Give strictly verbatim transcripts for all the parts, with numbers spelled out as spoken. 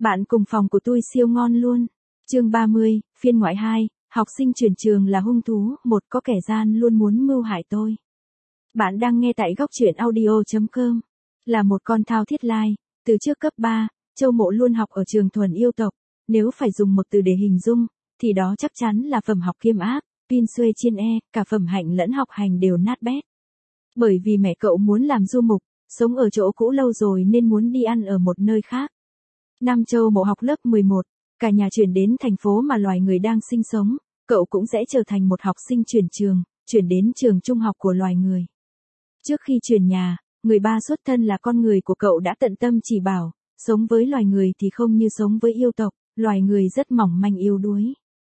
Bạn cùng phòng của tôi siêu ngon luôn. Chương ba mươi, phiên ngoại hai, học sinh chuyển trường là hung thú, một có kẻ gian luôn muốn mưu hại tôi. Bạn đang nghe tại góc truyện audio chấm com. Là một con thao thiết lai, từ trước cấp ba, Châu Mộ luôn học ở trường thuần yêu tộc, nếu phải dùng một từ để hình dung, thì đó chắc chắn là phẩm học kiêm ác, pin xuê chiên e, cả phẩm hạnh lẫn học hành đều nát bét. Bởi vì mẹ cậu muốn làm du mục, sống ở chỗ cũ lâu rồi nên muốn đi ăn ở một nơi khác. Năm Châu Mộ học lớp mười một, cả nhà chuyển đến thành phố mà loài người đang sinh sống, cậu cũng sẽ trở thành một học sinh chuyển trường, chuyển đến trường trung học của loài người. Trước khi chuyển nhà, người ba xuất thân là con người của cậu đã tận tâm chỉ bảo, sống với loài người thì không như sống với yêu tộc, loài người rất mỏng manh yếu đuối.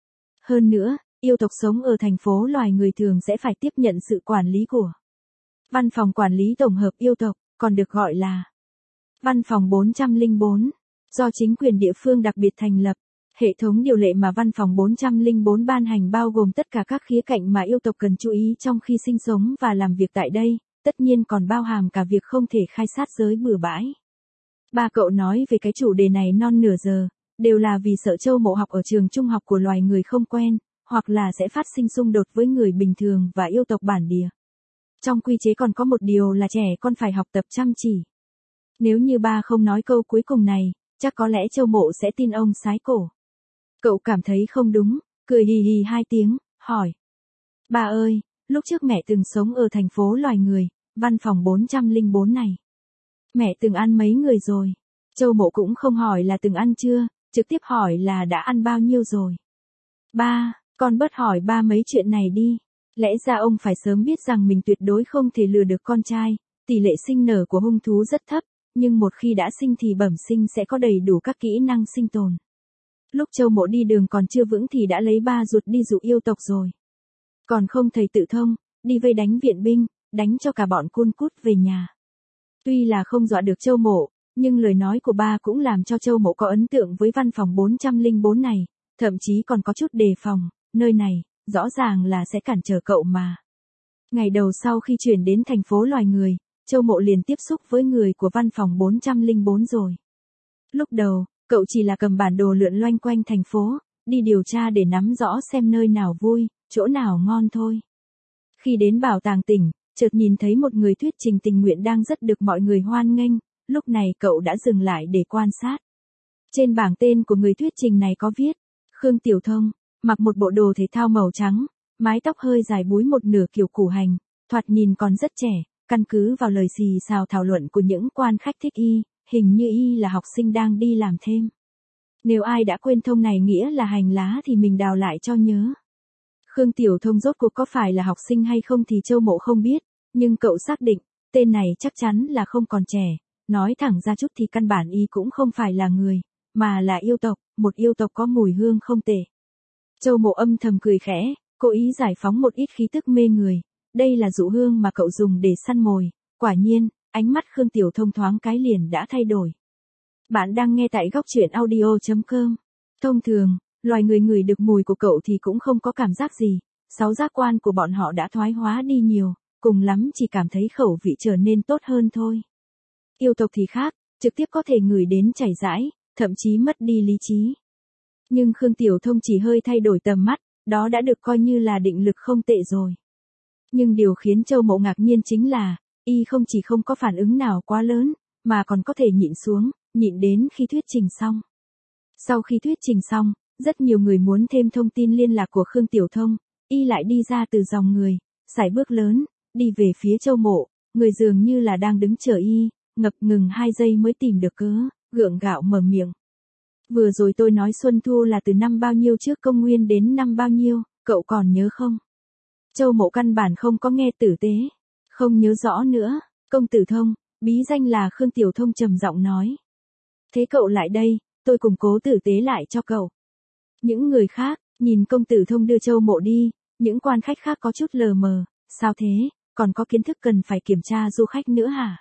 Hơn nữa, yêu tộc sống ở thành phố loài người thường sẽ phải tiếp nhận sự quản lý của Văn phòng Quản lý Tổng hợp yêu tộc, còn được gọi là Văn phòng bốn trăm lẻ bốn, do chính quyền địa phương đặc biệt thành lập. Hệ thống điều lệ mà Văn phòng bốn trăm lẻ bốn ban hành bao gồm tất cả các khía cạnh mà yêu tộc cần chú ý trong khi sinh sống và làm việc tại đây, tất nhiên còn bao hàm cả việc không thể khai sát giới bừa bãi. Ba cậu nói về cái chủ đề này non nửa giờ, đều là vì sợ Châu Mộ học ở trường trung học của loài người không quen, hoặc là sẽ phát sinh xung đột với người bình thường và yêu tộc bản địa. Trong quy chế còn có một điều là trẻ con phải học tập chăm chỉ. Nếu như ba không nói câu cuối cùng này, chắc có lẽ Châu Mộ sẽ tin ông sái cổ. Cậu cảm thấy không đúng, cười hì hì hai tiếng, hỏi. Ba ơi, lúc trước mẹ từng sống ở thành phố loài người, văn phòng bốn trăm lẻ bốn này. Mẹ từng ăn mấy người rồi? Châu Mộ cũng không hỏi là từng ăn chưa, trực tiếp hỏi là đã ăn bao nhiêu rồi. Ba, con bớt hỏi ba mấy chuyện này đi. Lẽ ra ông phải sớm biết rằng mình tuyệt đối không thể lừa được con trai, tỷ lệ sinh nở của hung thú rất thấp, nhưng một khi đã sinh thì bẩm sinh sẽ có đầy đủ các kỹ năng sinh tồn. Lúc Châu Mộ đi đường còn chưa vững thì đã lấy ba ruột đi dụ yêu tộc rồi. Còn không thầy tự thông, đi vây đánh viện binh, đánh cho cả bọn cun cút về nhà. Tuy là không dọa được Châu Mộ, nhưng lời nói của ba cũng làm cho Châu Mộ có ấn tượng với văn phòng bốn trăm lẻ bốn này, thậm chí còn có chút đề phòng, nơi này, rõ ràng là sẽ cản trở cậu mà. Ngày đầu sau khi chuyển đến thành phố loài người, Châu Mộ liền tiếp xúc với người của văn phòng bốn trăm lẻ bốn rồi. Lúc đầu, cậu chỉ là cầm bản đồ lượn loanh quanh thành phố, đi điều tra để nắm rõ xem nơi nào vui, chỗ nào ngon thôi. Khi đến bảo tàng tỉnh, chợt nhìn thấy một người thuyết trình tình nguyện đang rất được mọi người hoan nghênh, lúc này cậu đã dừng lại để quan sát. Trên bảng tên của người thuyết trình này có viết, Khương Tiểu Thông, mặc một bộ đồ thể thao màu trắng, mái tóc hơi dài búi một nửa kiểu củ hành, thoạt nhìn còn rất trẻ, căn cứ vào lời xì xào thảo luận của những quan khách thích y, hình như y là học sinh đang đi làm thêm. Nếu ai đã quên thông này nghĩa là hành lá thì mình đào lại cho nhớ. Khương Tiểu Thông rốt cuộc có phải là học sinh hay không thì Châu Mộ không biết, nhưng cậu xác định, tên này chắc chắn là không còn trẻ, nói thẳng ra chút thì căn bản y cũng không phải là người, mà là yêu tộc, một yêu tộc có mùi hương không tệ. Châu Mộ âm thầm cười khẽ, cố ý giải phóng một ít khí tức mê người, đây là dụ hương mà cậu dùng để săn mồi, quả nhiên, ánh mắt Khương Tiểu Thông thoáng cái liền đã thay đổi. Bạn đang nghe tại góc truyện audio chấm com. Thông thường, loài người ngửi được mùi của cậu thì cũng không có cảm giác gì, sáu giác quan của bọn họ đã thoái hóa đi nhiều, cùng lắm chỉ cảm thấy khẩu vị trở nên tốt hơn thôi. Yêu tộc thì khác, trực tiếp có thể ngửi đến chảy rãi, thậm chí mất đi lý trí. Nhưng Khương Tiểu Thông chỉ hơi thay đổi tầm mắt, đó đã được coi như là định lực không tệ rồi. Nhưng điều khiến Châu Mộ ngạc nhiên chính là, y không chỉ không có phản ứng nào quá lớn, mà còn có thể nhịn xuống, nhịn đến khi thuyết trình xong. Sau khi thuyết trình xong, rất nhiều người muốn thêm thông tin liên lạc của Khương Tiểu Thông, y lại đi ra từ dòng người, sải bước lớn, đi về phía Châu Mộ, người dường như là đang đứng chờ y, ngập ngừng hai giây mới tìm được cớ, gượng gạo mở miệng. Vừa rồi tôi nói Xuân Thu là từ năm bao nhiêu trước công nguyên đến năm bao nhiêu, cậu còn nhớ không? Châu Mộ căn bản không có nghe tử tế, không nhớ rõ nữa, công tử Thông, bí danh là Khương Tiểu Thông trầm giọng nói. Thế cậu lại đây, tôi cùng cố tử tế lại cho cậu. Những người khác, nhìn công tử Thông đưa Châu Mộ đi, những quan khách khác có chút lờ mờ, sao thế, còn có kiến thức cần phải kiểm tra du khách nữa hả?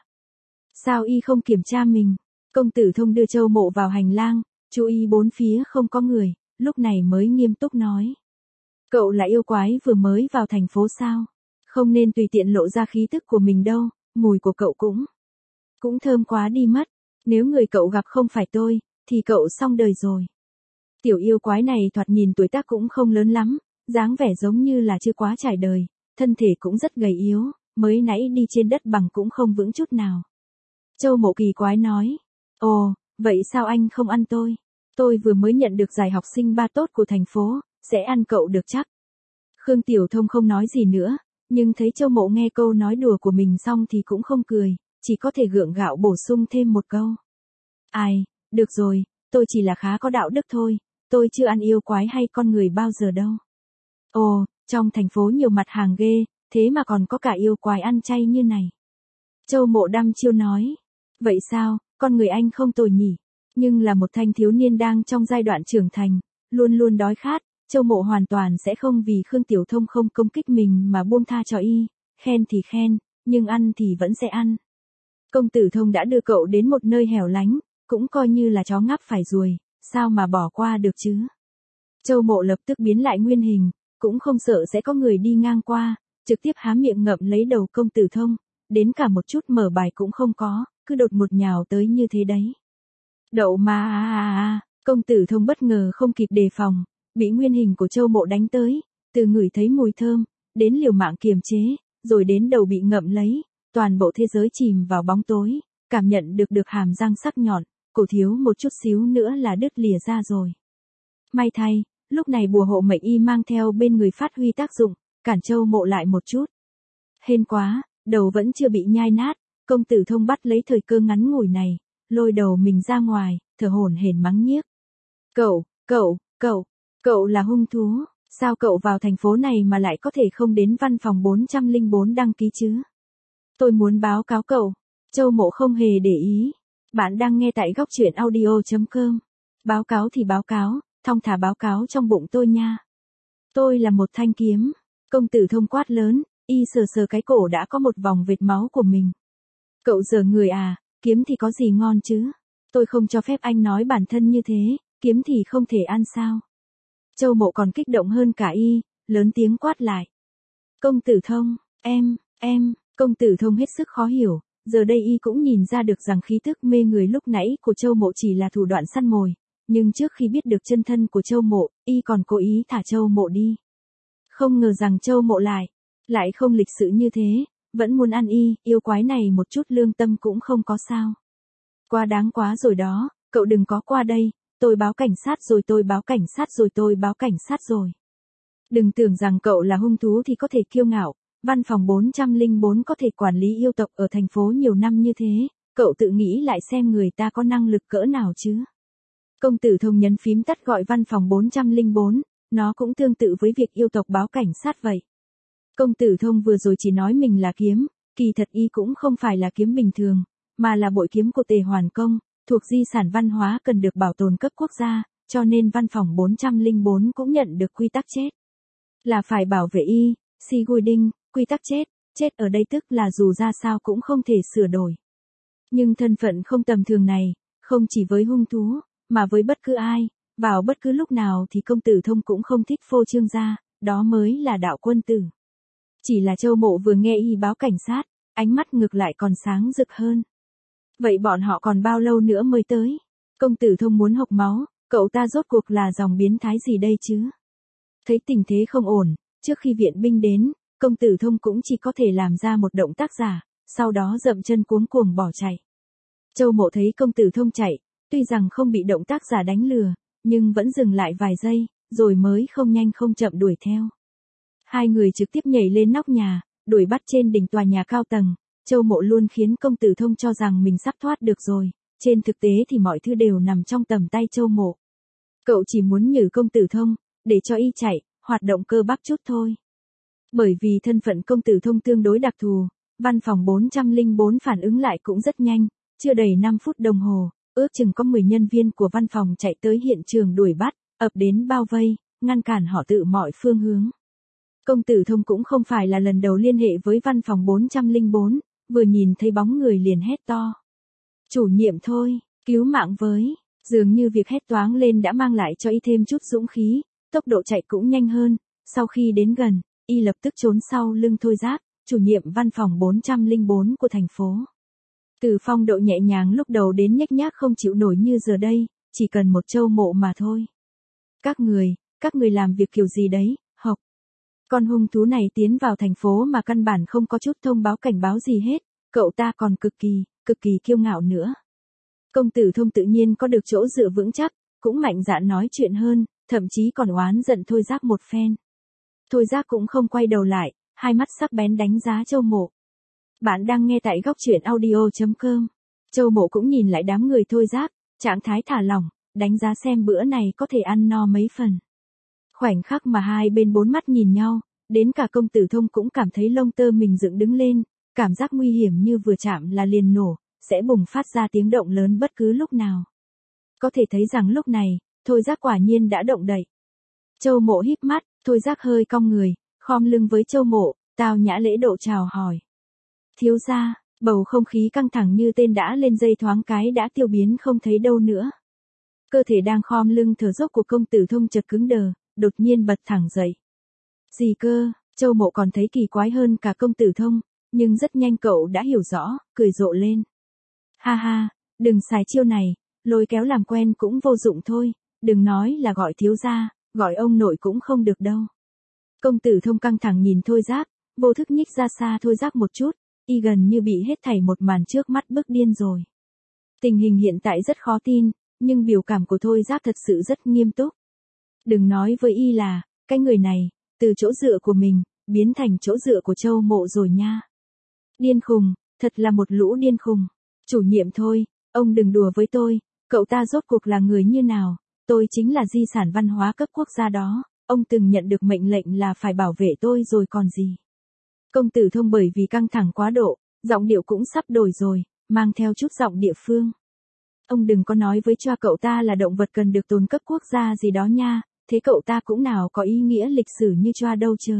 Sao y không kiểm tra mình? Công tử Thông đưa Châu Mộ vào hành lang, chú ý bốn phía không có người, lúc này mới nghiêm túc nói. Cậu là yêu quái vừa mới vào thành phố sao? Không nên tùy tiện lộ ra khí tức của mình đâu, mùi của cậu cũng, cũng thơm quá đi mất. Nếu người cậu gặp không phải tôi, thì cậu xong đời rồi. Tiểu yêu quái này thoạt nhìn tuổi tác cũng không lớn lắm, dáng vẻ giống như là chưa quá trải đời, thân thể cũng rất gầy yếu, mới nãy đi trên đất bằng cũng không vững chút nào. Châu Mộ kỳ quái nói, ồ, vậy sao anh không ăn tôi? Tôi vừa mới nhận được giải học sinh ba tốt của thành phố, sẽ ăn cậu được chắc. Khương Tiểu Thông không nói gì nữa, nhưng thấy Châu Mộ nghe câu nói đùa của mình xong thì cũng không cười, chỉ có thể gượng gạo bổ sung thêm một câu. Ai, được rồi, tôi chỉ là khá có đạo đức thôi, tôi chưa ăn yêu quái hay con người bao giờ đâu. Ồ, trong thành phố nhiều mặt hàng ghê, thế mà còn có cả yêu quái ăn chay như này. Châu Mộ đăm chiêu nói, vậy sao, con người anh không tồi nhỉ, nhưng là một thanh thiếu niên đang trong giai đoạn trưởng thành, luôn luôn đói khát, Châu Mộ hoàn toàn sẽ không vì Khương Tiểu Thông không công kích mình mà buông tha cho y, khen thì khen, nhưng ăn thì vẫn sẽ ăn. Công tử Thông đã đưa cậu đến một nơi hẻo lánh, cũng coi như là chó ngáp phải ruồi, sao mà bỏ qua được chứ. Châu Mộ lập tức biến lại nguyên hình, cũng không sợ sẽ có người đi ngang qua, trực tiếp há miệng ngậm lấy đầu công tử Thông, đến cả một chút mở bài cũng không có, cứ đột ngột nhào tới như thế đấy. Đậu mà à à à, công tử Thông bất ngờ không kịp đề phòng, bị nguyên hình của Châu Mộ đánh tới, từ ngửi thấy mùi thơm, đến liều mạng kiềm chế, rồi đến đầu bị ngậm lấy, toàn bộ thế giới chìm vào bóng tối, cảm nhận được được hàm răng sắc nhọn, cổ thiếu một chút xíu nữa là đứt lìa ra rồi. May thay, lúc này bùa hộ mệnh y mang theo bên người phát huy tác dụng, cản Châu Mộ lại một chút. Hên quá, đầu vẫn chưa bị nhai nát, công tử Thông bắt lấy thời cơ ngắn ngủi này, lôi đầu mình ra ngoài, thở hổn hển mắng nhiếc. Cậu, cậu, cậu, cậu là hung thú, sao cậu vào thành phố này mà lại có thể không đến văn phòng bốn trăm lẻ bốn đăng ký chứ? Tôi muốn báo cáo cậu. Châu Mộ không hề để ý. Bạn đang nghe tại góc truyện audio chấm com. Báo cáo thì báo cáo, thong thả báo cáo trong bụng tôi nha. Tôi là một thanh kiếm. Công tử Thông quát lớn, y sờ sờ cái cổ đã có một vòng vệt máu của mình. Cậu dở người à, kiếm thì có gì ngon chứ? Tôi không cho phép anh nói bản thân như thế, kiếm thì không thể ăn sao? Châu Mộ còn kích động hơn cả y, lớn tiếng quát lại. Công tử Thông, em, em, công tử Thông hết sức khó hiểu, giờ đây y cũng nhìn ra được rằng khí tức mê người lúc nãy của Châu Mộ chỉ là thủ đoạn săn mồi, nhưng trước khi biết được chân thân của Châu Mộ, y còn cố ý thả Châu Mộ đi. Không ngờ rằng Châu Mộ lại, lại không lịch sự như thế, vẫn muốn ăn y, yêu quái này một chút lương tâm cũng không có sao. Quá đáng quá rồi đó, cậu đừng có qua đây, tôi báo cảnh sát rồi tôi báo cảnh sát rồi tôi báo cảnh sát rồi. Đừng tưởng rằng cậu là hung thú thì có thể kiêu ngạo, văn phòng bốn trăm lẻ bốn có thể quản lý yêu tộc ở thành phố nhiều năm như thế, cậu tự nghĩ lại xem người ta có năng lực cỡ nào chứ. Công tử Thông nhấn phím tắt gọi văn phòng bốn trăm lẻ bốn, nó cũng tương tự với việc yêu tộc báo cảnh sát vậy. Công tử Thông vừa rồi chỉ nói mình là kiếm, kỳ thật y cũng không phải là kiếm bình thường, mà là bội kiếm của Tề Hoàn Công, thuộc di sản văn hóa cần được bảo tồn cấp quốc gia, cho nên văn phòng bốn trăm lẻ bốn cũng nhận được quy tắc chết. Là phải bảo vệ y, Sigurding, quy tắc chết, chết ở đây tức là dù ra sao cũng không thể sửa đổi. Nhưng thân phận không tầm thường này, không chỉ với hung thú, mà với bất cứ ai, vào bất cứ lúc nào thì công tử Thông cũng không thích phô trương ra, đó mới là đạo quân tử. Chỉ là Châu Mộ vừa nghe y báo cảnh sát, ánh mắt ngược lại còn sáng rực hơn. Vậy bọn họ còn bao lâu nữa mới tới? Công tử Thông muốn hộc máu, cậu ta rốt cuộc là dòng biến thái gì đây chứ? Thấy tình thế không ổn, trước khi viện binh đến, công tử Thông cũng chỉ có thể làm ra một động tác giả, sau đó dậm chân cuống cuồng bỏ chạy. Châu Mộ thấy công tử Thông chạy, tuy rằng không bị động tác giả đánh lừa, nhưng vẫn dừng lại vài giây, rồi mới không nhanh không chậm đuổi theo. Hai người trực tiếp nhảy lên nóc nhà, đuổi bắt trên đỉnh tòa nhà cao tầng. Châu Mộ luôn khiến công tử Thông cho rằng mình sắp thoát được rồi, trên thực tế thì mọi thứ đều nằm trong tầm tay Châu Mộ. Cậu chỉ muốn nhử công tử Thông, để cho y chạy, hoạt động cơ bắp chút thôi. Bởi vì thân phận công tử Thông tương đối đặc thù, văn phòng bốn trăm lẻ bốn phản ứng lại cũng rất nhanh, chưa đầy năm phút đồng hồ, ước chừng có mười nhân viên của văn phòng chạy tới hiện trường đuổi bắt, ập đến bao vây, ngăn cản họ tự mọi phương hướng. Công tử Thông cũng không phải là lần đầu liên hệ với văn phòng bốn trăm lẻ bốn, vừa nhìn thấy bóng người liền hét to. Chủ nhiệm thôi, cứu mạng với, dường như việc hét toáng lên đã mang lại cho y thêm chút dũng khí, tốc độ chạy cũng nhanh hơn, sau khi đến gần, y lập tức trốn sau lưng Thôi Giác, chủ nhiệm văn phòng bốn trăm lẻ bốn của thành phố. Từ phong độ nhẹ nhàng lúc đầu đến nhếch nhác không chịu nổi như giờ đây, chỉ cần một Châu Mộ mà thôi. Các người, các người làm việc kiểu gì đấy, học. Con hung thú này tiến vào thành phố mà căn bản không có chút thông báo cảnh báo gì hết, cậu ta còn cực kỳ, cực kỳ kiêu ngạo nữa. Công Tử Thông tự nhiên có được chỗ dựa vững chắc, cũng mạnh dạn nói chuyện hơn, thậm chí còn oán giận Thôi Giác một phen. Thôi Giác cũng không quay đầu lại, hai mắt sắc bén đánh giá Châu Mộ. Bạn đang nghe tại góc truyện audio chấm com. Châu Mộ cũng nhìn lại đám người Thôi Giác, trạng thái thả lỏng, đánh giá xem bữa này có thể ăn no mấy phần. Khoảnh khắc mà hai bên bốn mắt nhìn nhau, đến cả Công Tử Thông cũng cảm thấy lông tơ mình dựng đứng lên, cảm giác nguy hiểm như vừa chạm là liền nổ, sẽ bùng phát ra tiếng động lớn bất cứ lúc nào. Có thể thấy rằng lúc này, Thôi Giác quả nhiên đã động đậy. Châu Mộ híp mắt, Thôi Giác hơi cong người, khom lưng với Châu Mộ, tao nhã lễ độ chào hỏi. Thiếu gia, bầu không khí căng thẳng như tên đã lên dây thoáng cái đã tiêu biến không thấy đâu nữa. Cơ thể đang khom lưng thở dốc của Công Tử Thông chợt cứng đờ, đột nhiên bật thẳng dậy. Gì cơ? Châu Mộ còn thấy kỳ quái hơn cả Công Tử Thông, nhưng rất nhanh cậu đã hiểu rõ, cười rộ lên. Ha ha, đừng xài chiêu này, lôi kéo làm quen cũng vô dụng thôi, đừng nói là gọi thiếu gia, gọi ông nội cũng không được đâu. Công Tử Thông căng thẳng nhìn Thôi Giác, vô thức nhích ra xa Thôi Giác một chút, y gần như bị hết thảy một màn trước mắt bức điên rồi. Tình hình hiện tại rất khó tin, nhưng biểu cảm của Thôi Giác thật sự rất nghiêm túc. Đừng nói với y là, cái người này, từ chỗ dựa của mình, biến thành chỗ dựa của Châu Mộ rồi nha. Điên khùng, thật là một lũ điên khùng. Chủ nhiệm thôi, ông đừng đùa với tôi, cậu ta rốt cuộc là người như nào, tôi chính là di sản văn hóa cấp quốc gia đó, ông từng nhận được mệnh lệnh là phải bảo vệ tôi rồi còn gì. Công Tử Thông bởi vì căng thẳng quá độ, giọng điệu cũng sắp đổi rồi, mang theo chút giọng địa phương. Ông đừng có nói với choa cậu ta là động vật cần được tồn cấp quốc gia gì đó nha, thế cậu ta cũng nào có ý nghĩa lịch sử như choa đâu chớ.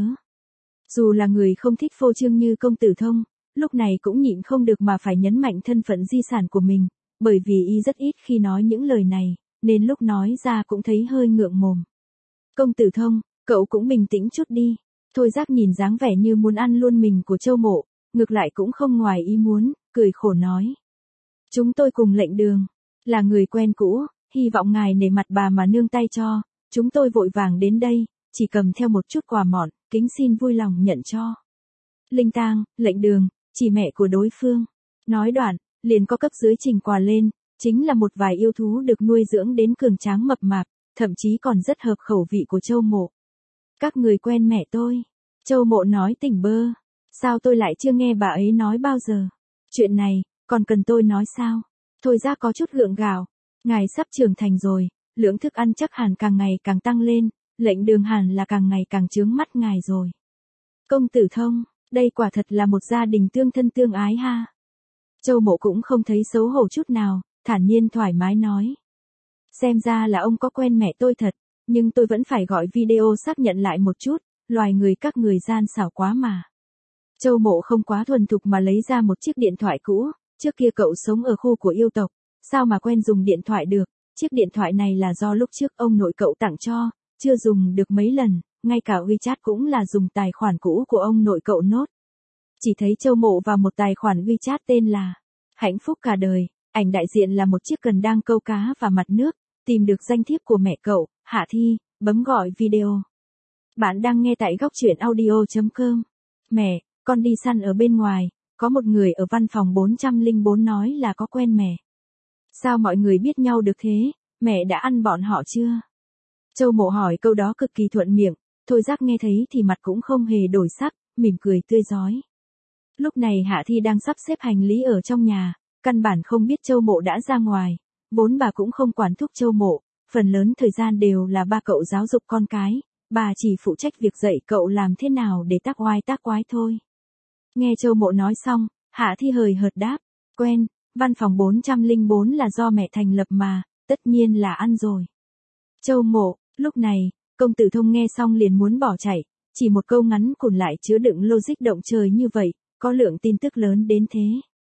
Dù là người không thích phô trương như Công Tử Thông, lúc này cũng nhịn không được mà phải nhấn mạnh thân phận di sản của mình, bởi vì y rất ít khi nói những lời này, nên lúc nói ra cũng thấy hơi ngượng mồm. Công Tử Thông, cậu cũng bình tĩnh chút đi. Thôi Giác nhìn dáng vẻ như muốn ăn luôn mình của Châu Mộ, ngược lại cũng không ngoài ý muốn, cười khổ nói. Chúng tôi cùng Lệnh Đường, là người quen cũ, hy vọng ngài nể mặt bà mà nương tay cho, chúng tôi vội vàng đến đây, chỉ cầm theo một chút quà mọn, kính xin vui lòng nhận cho. Linh Tang, Lệnh Đường, chỉ mẹ của đối phương. Nói đoạn, liền có cấp dưới trình quà lên, chính là một vài yêu thú được nuôi dưỡng đến cường tráng mập mạp, thậm chí còn rất hợp khẩu vị của Châu Mộ. Các người quen mẹ tôi. Châu Mộ nói tỉnh bơ. Sao tôi lại chưa nghe bà ấy nói bao giờ? Chuyện này, còn cần tôi nói sao? Thôi Giác có chút gượng gạo. Ngài sắp trưởng thành rồi, lượng thức ăn chắc hẳn càng ngày càng tăng lên, Lệnh Đường hẳn là càng ngày càng chướng mắt ngài rồi. Công Tử Thông, đây quả thật là một gia đình tương thân tương ái ha. Châu Mộ cũng không thấy xấu hổ chút nào, thản nhiên thoải mái nói. Xem ra là ông có quen mẹ tôi thật, nhưng tôi vẫn phải gọi video xác nhận lại một chút, loài người các người gian xảo quá mà. Châu Mộ không quá thuần thục mà lấy ra một chiếc điện thoại cũ, trước kia cậu sống ở khu của yêu tộc, sao mà quen dùng điện thoại được, chiếc điện thoại này là do lúc trước ông nội cậu tặng cho, chưa dùng được mấy lần, ngay cả WeChat cũng là dùng tài khoản cũ của ông nội cậu nốt. Chỉ thấy Châu Mộ vào một tài khoản WeChat tên là Hạnh phúc cả đời, ảnh đại diện là một chiếc cần đang câu cá và mặt nước, tìm được danh thiếp của mẹ cậu, Hạ Thi, bấm gọi video. Bạn đang nghe tại góc truyện audio chấm com. Mẹ, con đi săn ở bên ngoài, có một người ở văn phòng bốn trăm lẻ bốn nói là có quen mẹ. Sao mọi người biết nhau được thế, mẹ đã ăn bọn họ chưa? Châu Mộ hỏi câu đó cực kỳ thuận miệng, Thôi Giác nghe thấy thì mặt cũng không hề đổi sắc, mỉm cười tươi rói. Lúc này Hạ Thi đang sắp xếp hành lý ở trong nhà, căn bản không biết Châu Mộ đã ra ngoài, vốn bà cũng không quản thúc Châu Mộ, phần lớn thời gian đều là ba cậu giáo dục con cái, bà chỉ phụ trách việc dạy cậu làm thế nào để tác oai tác quái thôi. Nghe Châu Mộ nói xong, Hạ Thi hời hợt đáp, quen, văn phòng bốn trăm lẻ bốn là do mẹ thành lập mà, tất nhiên là ăn rồi. Châu Mộ, lúc này, Công Tử Thông nghe xong liền muốn bỏ chạy, chỉ một câu ngắn cùn lại chứa đựng logic động trời như vậy, có lượng tin tức lớn đến thế.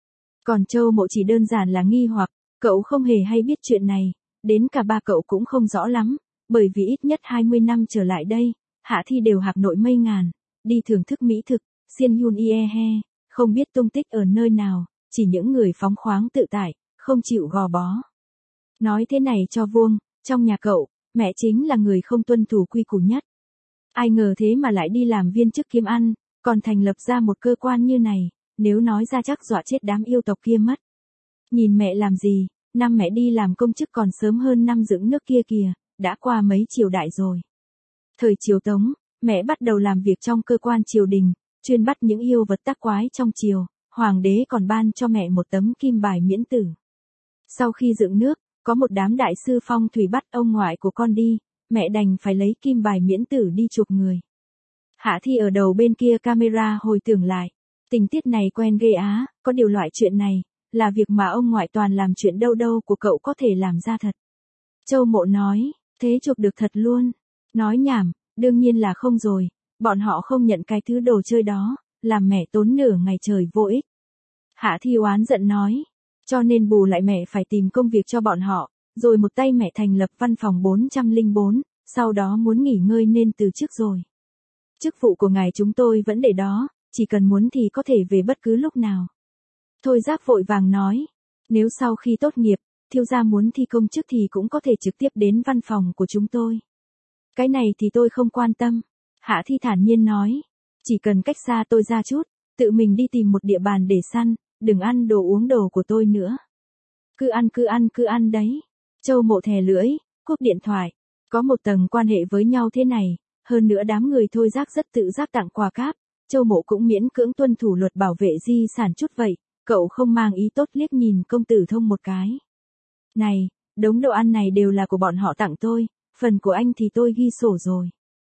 Còn Châu Mộ chỉ đơn giản là nghi hoặc, cậu không hề hay biết chuyện này, đến cả ba cậu cũng không rõ lắm, bởi vì ít nhất hai mươi năm trở lại đây, Hạ Thi đều hạc nội mây ngàn, đi thưởng thức mỹ thực, xiên yun ie he, không biết tung tích ở nơi nào, chỉ những người phóng khoáng tự tại, không chịu gò bó. Nói thế này cho vuông, trong nhà cậu, mẹ chính là người không tuân thủ quy củ nhất. Ai ngờ thế mà lại đi làm viên chức kiếm ăn, còn thành lập ra một cơ quan như này, nếu nói ra chắc dọa chết đám yêu tộc kia mất. Nhìn mẹ làm gì, năm mẹ đi làm công chức còn sớm hơn năm dựng nước kia kìa, đã qua mấy triều đại rồi. Thời triều Tống, mẹ bắt đầu làm việc trong cơ quan triều đình, chuyên bắt những yêu vật tác quái trong triều, hoàng đế còn ban cho mẹ một tấm kim bài miễn tử. Sau khi dựng nước, có một đám đại sư phong thủy bắt ông ngoại của con đi, mẹ đành phải lấy kim bài miễn tử đi chuộc người. Hạ Thi ở đầu bên kia camera hồi tưởng lại, tình tiết này quen ghê á, có điều loại chuyện này, là việc mà ông ngoại toàn làm chuyện đâu đâu của cậu có thể làm ra thật. Châu Mộ nói, thế chuộc được thật luôn. Nói nhảm, đương nhiên là không rồi, bọn họ không nhận cái thứ đồ chơi đó, làm mẹ tốn nửa ngày trời vô ích. Hạ Thi oán giận nói, cho nên bù lại mẹ phải tìm công việc cho bọn họ, rồi một tay mẹ thành lập văn phòng bốn không bốn, sau đó muốn nghỉ ngơi nên từ chức rồi. Chức vụ của ngài chúng tôi vẫn để đó, chỉ cần muốn thì có thể về bất cứ lúc nào. Thôi Giác vội vàng nói, nếu sau khi tốt nghiệp, thiếu gia muốn thi công chức thì cũng có thể trực tiếp đến văn phòng của chúng tôi. Cái này thì tôi không quan tâm. Hạ Thi thản nhiên nói, chỉ cần cách xa tôi ra chút, tự mình đi tìm một địa bàn để săn, đừng ăn đồ uống đồ của tôi nữa. Cứ ăn cứ ăn cứ ăn đấy. Châu Mộ thè lưỡi, cúp điện thoại. Có một tầng quan hệ với nhau thế này, hơn nữa đám người Thôi Giác rất tự giác tặng quà cáp, Châu Mộ cũng miễn cưỡng tuân thủ luật bảo vệ di sản chút vậy, cậu không mang ý tốt liếc nhìn công tử Thông một cái. Này, đống đồ ăn này đều là của bọn họ tặng tôi, phần của anh thì tôi ghi sổ rồi.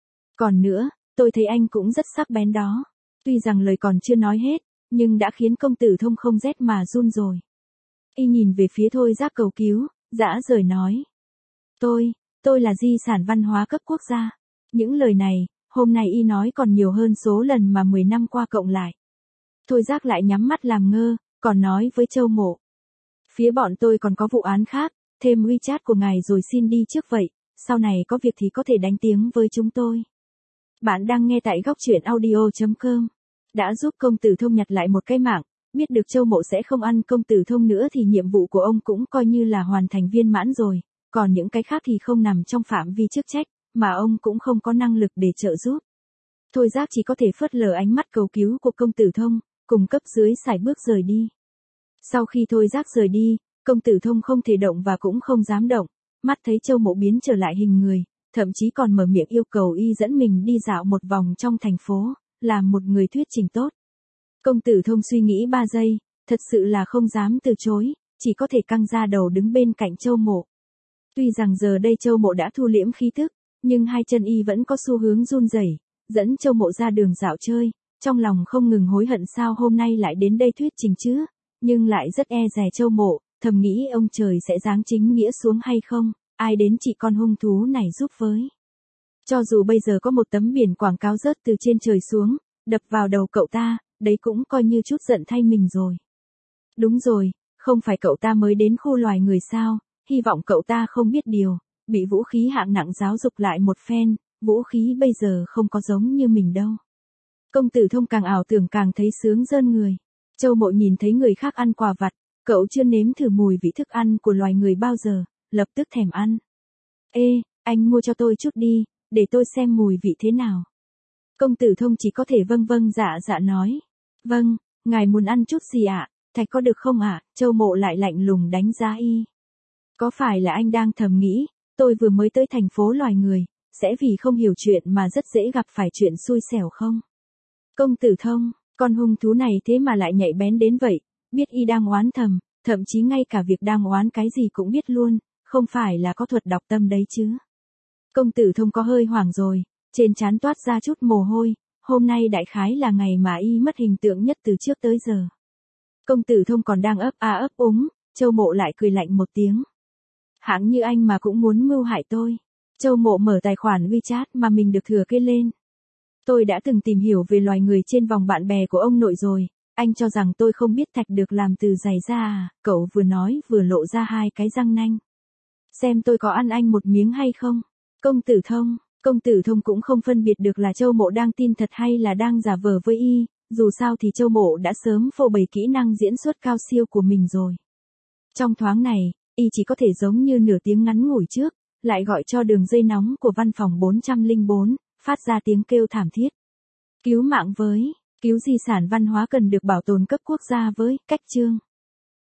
Còn nữa, tôi thấy anh cũng rất sắc bén đó. Tuy rằng lời còn chưa nói hết, nhưng đã khiến công tử Thông không rét mà run rồi. Y nhìn về phía Thôi Giác cầu cứu, dã rời nói. Tôi, tôi là di sản văn hóa cấp quốc gia. Những lời này, hôm nay Y nói còn nhiều hơn số lần mà mười năm qua cộng lại. Thôi Giác lại nhắm mắt làm ngơ, còn nói với Châu Mộ. Phía bọn tôi còn có vụ án khác, thêm WeChat của ngài rồi xin đi trước vậy, sau này có việc thì có thể đánh tiếng với chúng tôi. Bạn đang nghe tại góc truyện audio chấm com. Đã giúp công tử Thông nhặt lại một cái mạng, biết được Châu Mộ sẽ không ăn công tử Thông nữa thì nhiệm vụ của ông cũng coi như là hoàn thành viên mãn rồi, còn những cái khác thì không nằm trong phạm vi chức trách, mà ông cũng không có năng lực để trợ giúp. Thôi Giác chỉ có thể phớt lờ ánh mắt cầu cứu của công tử Thông, cùng cấp dưới sải bước rời đi. Sau khi Thôi Giác rời đi, công tử Thông không thể động và cũng không dám động, mắt thấy Châu Mộ biến trở lại hình người, thậm chí còn mở miệng yêu cầu Y dẫn mình đi dạo một vòng trong thành phố, làm một người thuyết trình tốt. Công tử Thông suy nghĩ ba giây, thật sự là không dám từ chối, chỉ có thể căng ra đầu đứng bên cạnh Châu Mộ. Tuy rằng giờ đây Châu Mộ đã thu liễm khí tức, nhưng hai chân Y vẫn có xu hướng run rẩy, dẫn Châu Mộ ra đường dạo chơi, trong lòng không ngừng hối hận sao hôm nay lại đến đây thuyết trình chứ, nhưng lại rất e dè Châu Mộ, thầm nghĩ ông trời sẽ giáng chính nghĩa xuống hay không, ai đến trị con hung thú này giúp với. Cho dù bây giờ có một tấm biển quảng cáo rớt từ trên trời xuống, đập vào đầu cậu ta, đấy cũng coi như chút giận thay mình rồi. Đúng rồi, không phải cậu ta mới đến khu loài người sao, hy vọng cậu ta không biết điều, bị vũ khí hạng nặng giáo dục lại một phen, vũ khí bây giờ không có giống như mình đâu. Công tử Thông càng ảo tưởng càng thấy sướng rơn người. Châu Mộ nhìn thấy người khác ăn quà vặt, cậu chưa nếm thử mùi vị thức ăn của loài người bao giờ, lập tức thèm ăn. Ê, anh mua cho tôi chút đi, để tôi xem mùi vị thế nào. Công tử Thông chỉ có thể vâng vâng dạ dạ nói. Vâng, ngài muốn ăn chút gì ạ, à? Thạch có được không ạ? À? Châu Mộ lại lạnh lùng đánh giá Y. Có phải là anh đang thầm nghĩ, tôi vừa mới tới thành phố loài người, sẽ vì không hiểu chuyện mà rất dễ gặp phải chuyện xui xẻo không? Công tử Thông, con hung thú này thế mà lại nhạy bén đến vậy, biết Y đang oán thầm, thậm chí ngay cả việc đang oán cái gì cũng biết luôn, không phải là có thuật đọc tâm đấy chứ. Công tử Thông có hơi hoảng rồi, trên trán toát ra chút mồ hôi, hôm nay đại khái là ngày mà Y mất hình tượng nhất từ trước tới giờ. Công tử Thông còn đang ấp a ấp úng, Châu Mộ lại cười lạnh một tiếng. Hãng như anh mà cũng muốn mưu hại tôi. Châu Mộ mở tài khoản WeChat mà mình được thừa kế lên. Tôi đã từng tìm hiểu về loài người trên vòng bạn bè của ông nội rồi, anh cho rằng tôi không biết thạch được làm từ giày da à, cậu vừa nói vừa lộ ra hai cái răng nanh. Xem tôi có ăn anh một miếng hay không? Công tử Thông, công tử Thông cũng không phân biệt được là Châu Mộ đang tin thật hay là đang giả vờ với Y, dù sao thì Châu Mộ đã sớm phô bày kỹ năng diễn xuất cao siêu của mình rồi. Trong thoáng này, y chỉ có thể giống như nửa tiếng ngắn ngủi trước, lại gọi cho đường dây nóng của văn phòng bốn không bốn, phát ra tiếng kêu thảm thiết. Cứu mạng với, cứu di sản văn hóa cần được bảo tồn cấp quốc gia với, cách chương.